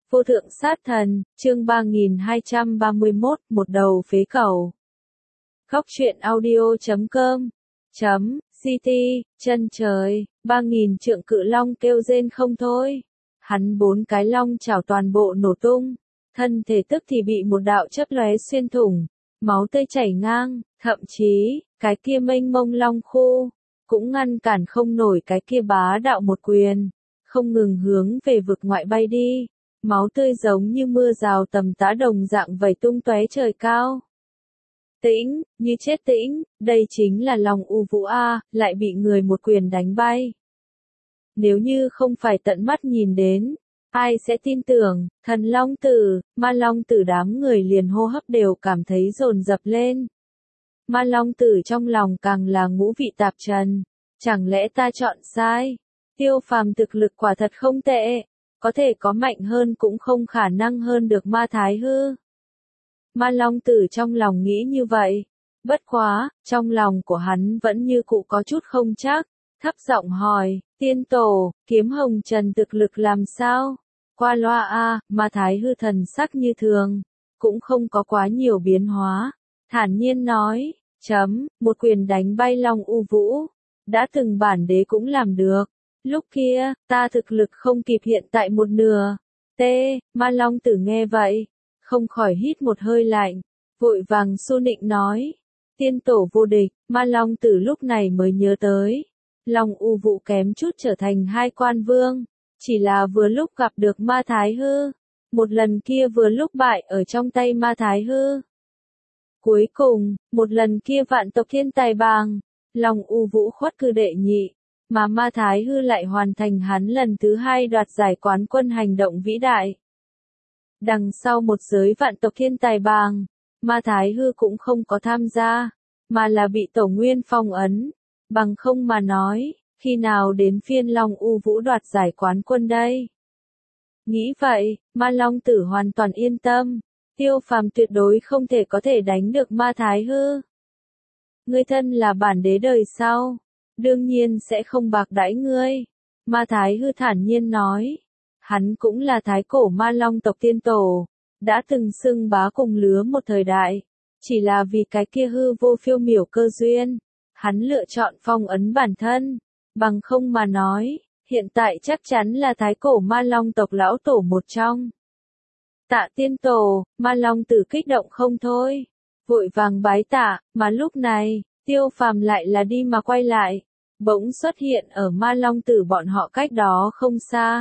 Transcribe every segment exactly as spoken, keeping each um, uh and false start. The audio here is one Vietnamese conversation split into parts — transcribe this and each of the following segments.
Vô thượng sát thần, chương ba nghìn hai trăm ba mươi mốt, một đầu phế cầu. Góc truyện audio chấm com chấm ct, chân trời, ba nghìn trượng cự long kêu rên không thôi. Hắn bốn cái long chảo toàn bộ nổ tung, thân thể tức thì bị một đạo chớp lóe xuyên thủng, máu tươi chảy ngang, thậm chí, cái kia mênh mông long khu, cũng ngăn cản không nổi cái kia bá đạo một quyền, không ngừng hướng về vực ngoại bay đi. Máu tươi giống như mưa rào tầm tã đồng dạng vẩy tung tóe trời cao. Tĩnh, như chết tĩnh, đây chính là Long U Vũ A, lại bị người một quyền đánh bay. Nếu như không phải tận mắt nhìn đến, ai sẽ tin tưởng, thần Long Tử, Ma Long Tử đám người liền hô hấp đều cảm thấy dồn dập lên. Ma Long Tử trong lòng càng là ngũ vị tạp trần, chẳng lẽ ta chọn sai? Tiêu Phàm thực lực quả thật không tệ. Có thể có mạnh hơn cũng không khả năng hơn được Ma Thái Hư. Ma Long Tử trong lòng nghĩ như vậy. Bất quá, trong lòng của hắn vẫn như cụ có chút không chắc. Thấp giọng hỏi, tiên tổ, kiếm hồng trần thực lực làm sao? Qua loa a, Ma Thái Hư thần sắc như thường. Cũng không có quá nhiều biến hóa. Thản nhiên nói, chấm, một quyền đánh bay Long U Vũ. Đã từng bản đế cũng làm được. Lúc kia, ta thực lực không kịp hiện tại một nửa. T, Ma Long Tử nghe vậy, không khỏi hít một hơi lạnh, vội vàng xu nịnh nói. Tiên tổ vô địch, Ma Long Tử lúc này mới nhớ tới. Long U Vũ kém chút trở thành hai quan vương, chỉ là vừa lúc gặp được Ma Thái Hư. Một lần kia vừa lúc bại ở trong tay Ma Thái Hư. Cuối cùng, một lần kia vạn tộc thiên tài bàng, Long U Vũ khuất cư đệ nhị. Mà Ma Thái Hư lại hoàn thành hắn lần thứ hai đoạt giải quán quân hành động vĩ đại. Đằng sau một giới vạn tộc thiên tài bàng, Ma Thái Hư cũng không có tham gia, mà là bị Tổ Nguyên phong ấn. Bằng không mà nói, khi nào đến phiên Long U Vũ đoạt giải quán quân đây? Nghĩ vậy, Ma Long Tử hoàn toàn yên tâm, Tiêu Phàm tuyệt đối không thể có thể đánh được Ma Thái Hư. Ngươi thân là bản đế đời sau. Đương nhiên sẽ không bạc đãi ngươi. Ma Thái Hư thản nhiên nói. Hắn cũng là thái cổ ma long tộc tiên tổ. Đã từng xưng bá cùng lứa một thời đại. Chỉ là vì cái kia hư vô phiêu miểu cơ duyên. Hắn lựa chọn phong ấn bản thân. Bằng không mà nói, hiện tại chắc chắn là thái cổ ma long tộc lão tổ một trong. Tạ tiên tổ, Ma Long Tử kích động không thôi. Vội vàng bái tạ, mà lúc này, Tiêu Phàm lại là đi mà quay lại. Bỗng xuất hiện ở Ma Long Tử bọn họ cách đó không xa.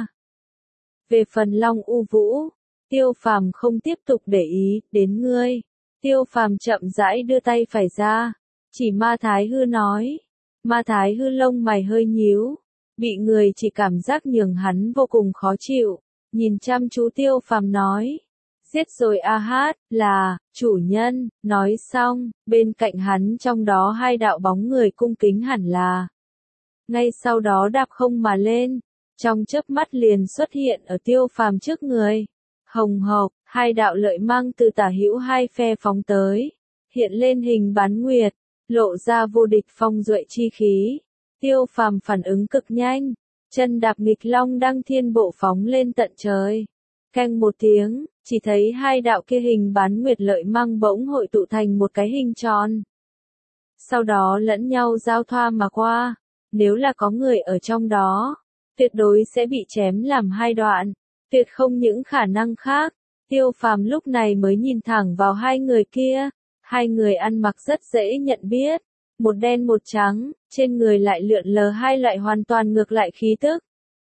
Về phần Long U Vũ, Tiêu Phàm không tiếp tục để ý đến ngươi. Tiêu Phàm chậm rãi đưa tay phải ra, chỉ Ma Thái Hư nói. Ma Thái Hư lông mày hơi nhíu, bị người chỉ cảm giác nhường hắn vô cùng khó chịu, nhìn chăm chú Tiêu Phàm nói. Giết rồi a hát, là, chủ nhân, nói xong, bên cạnh hắn trong đó hai đạo bóng người cung kính hẳn là. Ngay sau đó đạp không mà lên, trong chớp mắt liền xuất hiện ở Tiêu Phàm trước người. Hồng hộc, hai đạo lợi mang từ tả hữu hai phe phóng tới, hiện lên hình bán nguyệt, lộ ra vô địch phong duệ chi khí. Tiêu Phàm phản ứng cực nhanh, chân đạp nghịch long đăng thiên bộ phóng lên tận trời. Keng một tiếng, chỉ thấy hai đạo kia hình bán nguyệt lợi mang bỗng hội tụ thành một cái hình tròn. Sau đó lẫn nhau giao thoa mà qua. Nếu là có người ở trong đó, tuyệt đối sẽ bị chém làm hai đoạn, tuyệt không những khả năng khác. Tiêu Phàm lúc này mới nhìn thẳng vào hai người kia, hai người ăn mặc rất dễ nhận biết, một đen một trắng, trên người lại lượn lờ hai loại hoàn toàn ngược lại khí tức.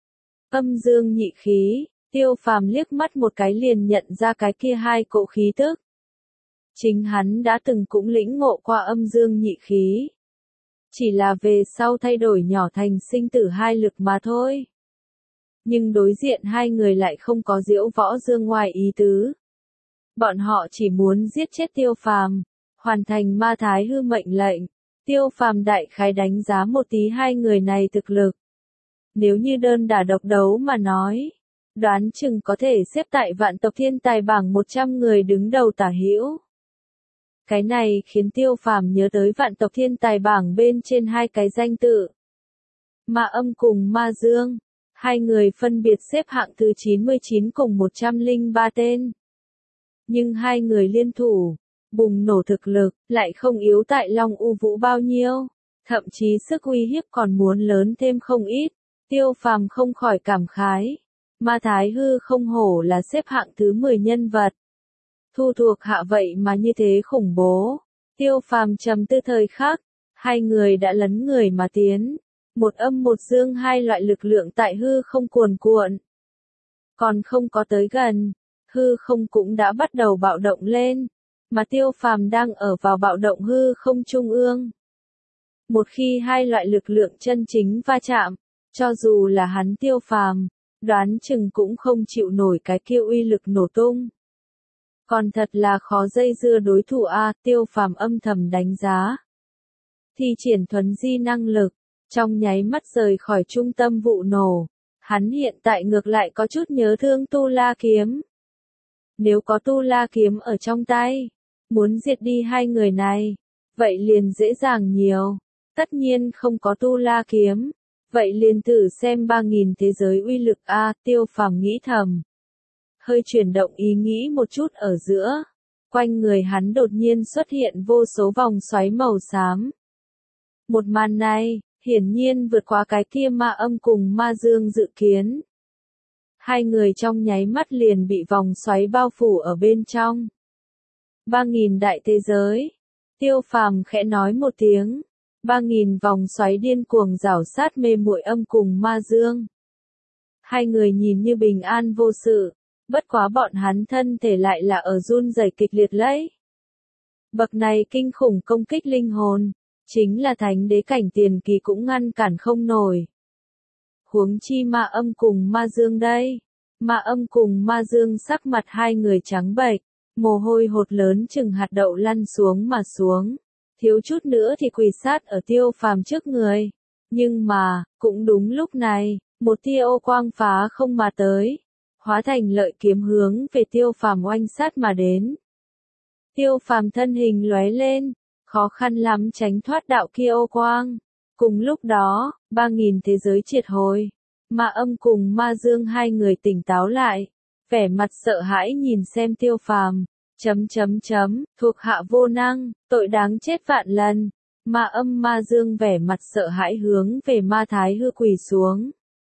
Âm dương nhị khí, Tiêu Phàm liếc mắt một cái liền nhận ra cái kia hai cỗ khí tức. Chính hắn đã từng cũng lĩnh ngộ qua âm dương nhị khí. Chỉ là về sau thay đổi nhỏ thành sinh tử hai lực mà thôi. Nhưng đối diện hai người lại không có diễu võ dương ngoài ý tứ. Bọn họ chỉ muốn giết chết Tiêu Phàm, hoàn thành Ma Thái Hư mệnh lệnh. Tiêu Phàm đại khái đánh giá một tí hai người này thực lực. Nếu như đơn đả độc đấu mà nói, đoán chừng có thể xếp tại vạn tộc thiên tài bảng một trăm người đứng đầu tả hữu. Cái này khiến Tiêu Phàm nhớ tới vạn tộc thiên tài bảng bên trên hai cái danh tự. Ma Âm cùng Ma Dương. Hai người phân biệt xếp hạng thứ chín mươi chín cùng một trăm lẻ ba tên. Nhưng hai người liên thủ, bùng nổ thực lực, lại không yếu tại Long U Vũ bao nhiêu. Thậm chí sức uy hiếp còn muốn lớn thêm không ít. Tiêu Phàm không khỏi cảm khái. Ma Thái Hư không hổ là xếp hạng thứ mười nhân vật. Thu thuộc hạ vậy mà như thế khủng bố. Tiêu Phàm trầm tư thời khắc. Hai người đã lấn người mà tiến. Một âm một dương hai loại lực lượng tại hư không cuồn cuộn. Còn không có tới gần. Hư không cũng đã bắt đầu bạo động lên. Mà Tiêu Phàm đang ở vào bạo động hư không trung ương. Một khi hai loại lực lượng chân chính va chạm, cho dù là hắn Tiêu Phàm, đoán chừng cũng không chịu nổi cái kia uy lực nổ tung. Còn thật là khó dây dưa đối thủ a, Tiêu Phàm âm thầm đánh giá. Thi triển thuấn di năng lực, trong nháy mắt rời khỏi trung tâm vụ nổ, hắn hiện tại ngược lại có chút nhớ thương Tu La kiếm. Nếu có Tu La kiếm ở trong tay, muốn diệt đi hai người này, vậy liền dễ dàng nhiều. Tất nhiên không có Tu La kiếm, vậy liền thử xem ba nghìn thế giới uy lực a, Tiêu Phàm nghĩ thầm. Hơi chuyển động ý nghĩ một chút ở giữa, quanh người hắn đột nhiên xuất hiện vô số vòng xoáy màu xám. Một màn này, hiển nhiên vượt qua cái kia Ma Âm cùng Ma Dương dự kiến. Hai người trong nháy mắt liền bị vòng xoáy bao phủ ở bên trong. Ba nghìn đại thế giới. Tiêu Phàm khẽ nói một tiếng. Ba nghìn vòng xoáy điên cuồng rảo sát mê muội Âm cùng Ma Dương. Hai người nhìn như bình an vô sự, bất quá bọn hắn thân thể lại là ở run rẩy kịch liệt lấy. Bậc này kinh khủng công kích linh hồn, chính là thánh đế cảnh tiền kỳ cũng ngăn cản không nổi. Huống chi Ma Âm cùng Ma Dương đây. Ma Âm cùng Ma Dương sắc mặt hai người trắng bệch, mồ hôi hột lớn chừng hạt đậu lăn xuống mà xuống, thiếu chút nữa thì quỳ sát ở Tiêu Phàm trước người. Nhưng mà, cũng đúng lúc này, một tia ô quang phá không mà tới, hóa thành lợi kiếm hướng về Tiêu Phàm oanh sát mà đến. Tiêu Phàm thân hình lóe lên, khó khăn lắm tránh thoát đạo kia ô quang. Cùng lúc đó, ba nghìn thế giới triệt hồi. Ma Âm cùng Ma Dương hai người tỉnh táo lại, vẻ mặt sợ hãi nhìn xem Tiêu Phàm, chấm chấm chấm, thuộc hạ vô năng, tội đáng chết vạn lần. Ma Âm Ma Dương vẻ mặt sợ hãi hướng về Ma Thái Hư quỳ xuống.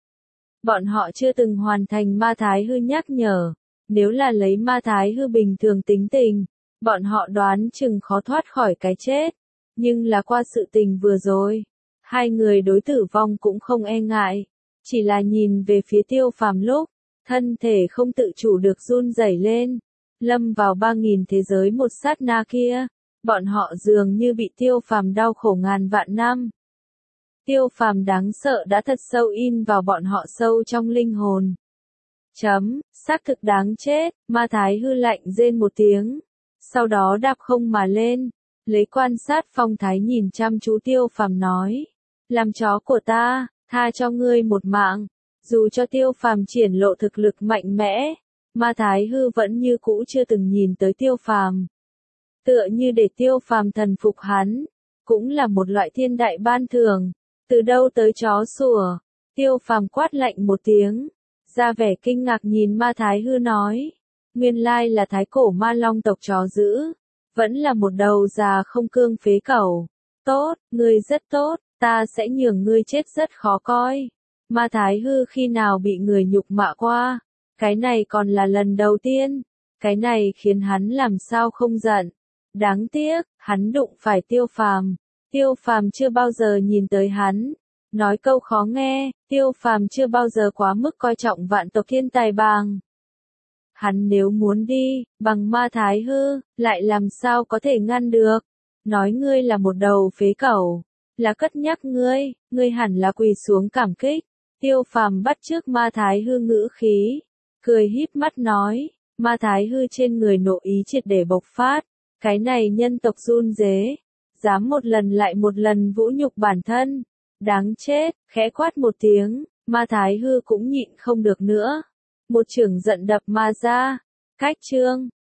Bọn họ chưa từng hoàn thành Ma Thái Hư nhắc nhở, nếu là lấy Ma Thái Hư bình thường tính tình, bọn họ đoán chừng khó thoát khỏi cái chết. Nhưng là qua sự tình vừa rồi, hai người đối tử vong cũng không e ngại. Chỉ là nhìn về phía Tiêu Phàm lúc, thân thể không tự chủ được run rẩy lên. Lâm vào ba nghìn thế giới một sát na kia, bọn họ dường như bị Tiêu Phàm đau khổ ngàn vạn năm. Tiêu Phàm đáng sợ đã thật sâu in vào bọn họ sâu trong linh hồn. Chấm, xác thực đáng chết, Ma Thái Hư lạnh rên một tiếng. Sau đó đạp không mà lên, lấy quan sát phong thái nhìn chăm chú Tiêu Phàm nói. Làm chó của ta, tha cho ngươi một mạng. Dù cho Tiêu Phàm triển lộ thực lực mạnh mẽ, Ma Thái Hư vẫn như cũ chưa từng nhìn tới Tiêu Phàm. Tựa như để Tiêu Phàm thần phục hắn, cũng là một loại thiên đại ban thưởng. Từ đâu tới chó sủa? Tiêu Phàm quát lạnh một tiếng, ra vẻ kinh ngạc nhìn Ma Thái Hư nói. Nguyên lai là thái cổ ma long tộc chó dữ, vẫn là một đầu già không cương phế cẩu. Tốt, ngươi rất tốt, ta sẽ nhường ngươi chết rất khó coi. Ma Thái Hư khi nào bị người nhục mạ qua? Cái này còn là lần đầu tiên. Cái này khiến hắn làm sao không giận. Đáng tiếc, hắn đụng phải Tiêu Phàm. Tiêu Phàm chưa bao giờ nhìn tới hắn. Nói câu khó nghe, Tiêu Phàm chưa bao giờ quá mức coi trọng vạn tộc thiên tài bàng. Hắn nếu muốn đi, bằng Ma Thái Hư, lại làm sao có thể ngăn được. Nói ngươi là một đầu phế cẩu, là cất nhắc ngươi, ngươi hẳn là quỳ xuống cảm kích. Tiêu Phàm bắt chước Ma Thái Hư ngữ khí, cười híp mắt nói. Ma Thái Hư trên người nộ ý triệt để bộc phát. Cái này nhân tộc run rế, dám một lần lại một lần vũ nhục bản thân. Đáng chết, khẽ quát một tiếng, Ma Thái Hư cũng nhịn không được nữa. Một chưởng giận đập ma ra. Cách chương